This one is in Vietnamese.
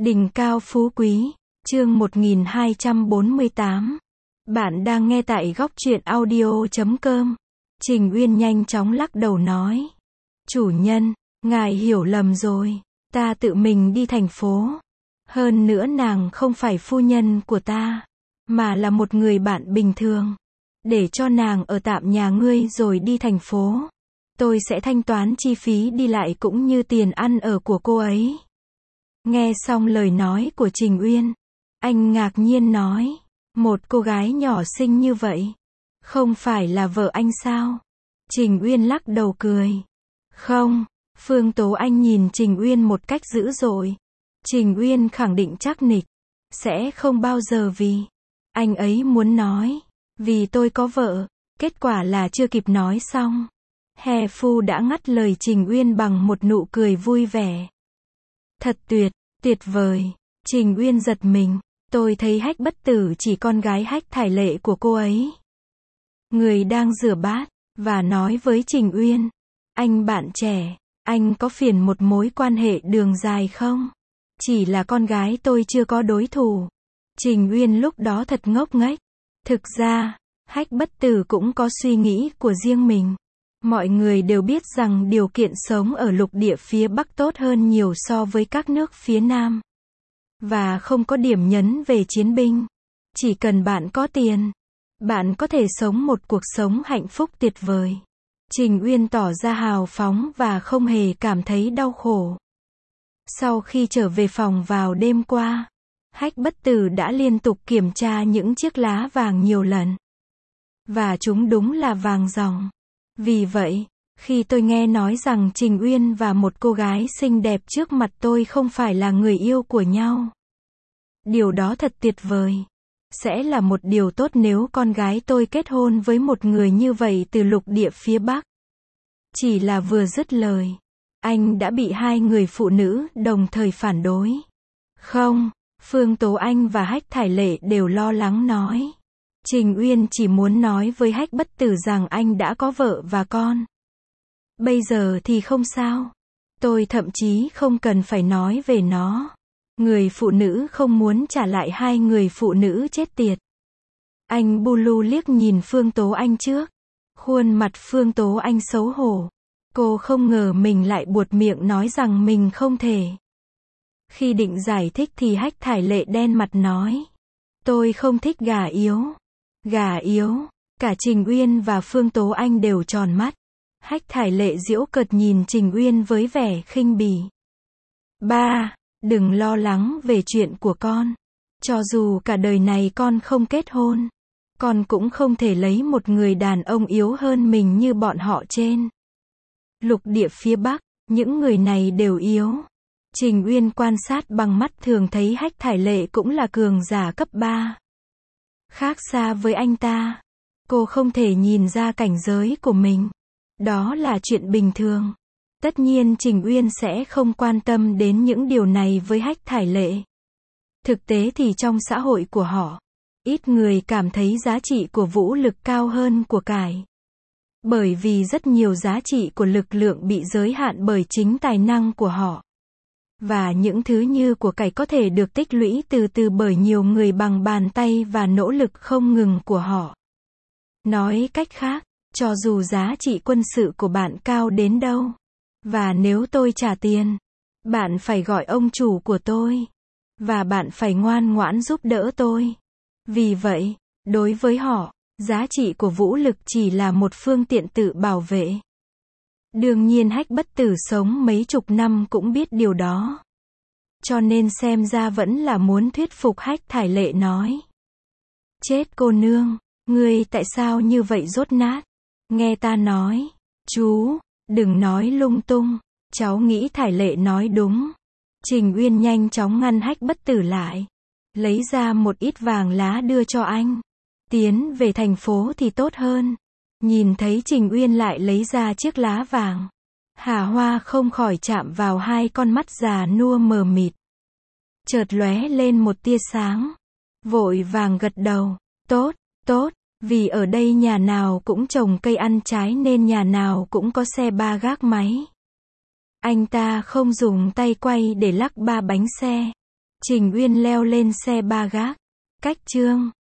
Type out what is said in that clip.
Đỉnh cao phú quý, chương 1248. Bạn đang nghe tại góc truyện audio.com. Trình Uyên nhanh chóng lắc đầu nói. Chủ nhân, ngài hiểu lầm rồi. Ta tự mình đi thành phố. Hơn nữa nàng không phải phu nhân của ta, mà là một người bạn bình thường. Để cho nàng ở tạm nhà ngươi rồi đi thành phố. Tôi sẽ thanh toán chi phí đi lại cũng như tiền ăn ở của cô ấy. Nghe xong lời nói của Trình Uyên, anh ngạc nhiên nói, một cô gái nhỏ xinh như vậy, không phải là vợ anh sao? Trình Uyên lắc đầu cười. Không, Phương Tố Anh nhìn Trình Uyên một cách dữ dội. Trình Uyên khẳng định chắc nịch, sẽ không bao giờ vì anh ấy muốn nói, vì tôi có vợ, kết quả là chưa kịp nói xong. Hè Phu đã ngắt lời Trình Uyên bằng một nụ cười vui vẻ. Thật tuyệt vời. Trình Uyên giật mình. Tôi thấy Hách Bất Tử chỉ con gái Hách Thải Lệ của cô ấy. Người đang rửa bát, và nói với Trình Uyên. Anh bạn trẻ, anh có phiền một mối quan hệ đường dài không? Chỉ là con gái tôi chưa có đối thủ. Trình Uyên lúc đó thật ngốc nghếch. Thực ra, Hách Bất Tử cũng có suy nghĩ của riêng mình. Mọi người đều biết rằng điều kiện sống ở lục địa phía Bắc tốt hơn nhiều so với các nước phía Nam. Và không có điểm nhấn về chiến binh. Chỉ cần bạn có tiền, bạn có thể sống một cuộc sống hạnh phúc tuyệt vời. Trình Uyên tỏ ra hào phóng và không hề cảm thấy đau khổ. Sau khi trở về phòng vào đêm qua, Hách Bất Tử đã liên tục kiểm tra những chiếc lá vàng nhiều lần. Và chúng đúng là vàng ròng. Vì vậy, khi tôi nghe nói rằng Trình Uyên và một cô gái xinh đẹp trước mặt tôi không phải là người yêu của nhau. Điều đó thật tuyệt vời. Sẽ là một điều tốt nếu con gái tôi kết hôn với một người như vậy từ lục địa phía Bắc. Chỉ là vừa dứt lời, anh đã bị hai người phụ nữ đồng thời phản đối. Không, Phương Tố Anh và Hách Thải Lệ đều lo lắng nói. Trình Uyên chỉ muốn nói với Hách Bất Tử rằng anh đã có vợ và con. Bây giờ thì không sao. Tôi thậm chí không cần phải nói về nó. Người phụ nữ không muốn trả lại hai người phụ nữ chết tiệt. Anh Bulu liếc nhìn Phương Tố Anh trước. Khuôn mặt Phương Tố Anh xấu hổ. Cô không ngờ mình lại buột miệng nói rằng mình không thể. Khi định giải thích thì Hách Thải Lệ đen mặt nói. Tôi không thích gà yếu. Gà yếu. Cả Trình Uyên và Phương Tố Anh đều tròn mắt. Hách Thải Lệ giễu cợt nhìn Trình Uyên với vẻ khinh bỉ. Ba, đừng lo lắng về chuyện của con. Cho dù cả đời này con không kết hôn, con cũng không thể lấy một người đàn ông yếu hơn mình như bọn họ trên lục địa phía Bắc, những người này đều yếu. Trình Uyên quan sát bằng mắt thường thấy Hách Thải Lệ cũng là cường giả cấp 3. Khác xa với anh ta. Cô không thể nhìn ra cảnh giới của mình. Đó là chuyện bình thường. Tất nhiên Trình Uyên sẽ không quan tâm đến những điều này với Hách Thải Lệ. Thực tế thì trong xã hội của họ, ít người cảm thấy giá trị của vũ lực cao hơn của cải. Bởi vì rất nhiều giá trị của lực lượng bị giới hạn bởi chính tài năng của họ. Và những thứ như của cải có thể được tích lũy từ từ bởi nhiều người bằng bàn tay và nỗ lực không ngừng của họ. Nói cách khác, cho dù giá trị quân sự của bạn cao đến đâu, và nếu tôi trả tiền, bạn phải gọi ông chủ của tôi, và bạn phải ngoan ngoãn giúp đỡ tôi. Vì vậy, đối với họ, giá trị của vũ lực chỉ là một phương tiện tự bảo vệ. Đương nhiên Hách Bất Tử sống mấy chục năm cũng biết điều đó. Cho nên xem ra vẫn là muốn thuyết phục Hách Thải Lệ nói. Chết cô nương, ngươi tại sao như vậy dốt nát? Nghe ta nói. Chú, đừng nói lung tung. Cháu nghĩ Thải Lệ nói đúng. Trình Uyên nhanh chóng ngăn Hách Bất Tử lại. Lấy ra một ít vàng lá đưa cho anh. Tiến về thành phố thì tốt hơn. Nhìn thấy Trình Uyên lại lấy ra chiếc lá vàng. Hà Hoa không khỏi chạm vào hai con mắt già nua mờ mịt. Chợt lóe lên một tia sáng. Vội vàng gật đầu. Tốt, vì ở đây nhà nào cũng trồng cây ăn trái nên nhà nào cũng có xe ba gác máy. Anh ta không dùng tay quay để lắc ba bánh xe. Trình Uyên leo lên xe ba gác. Cách chương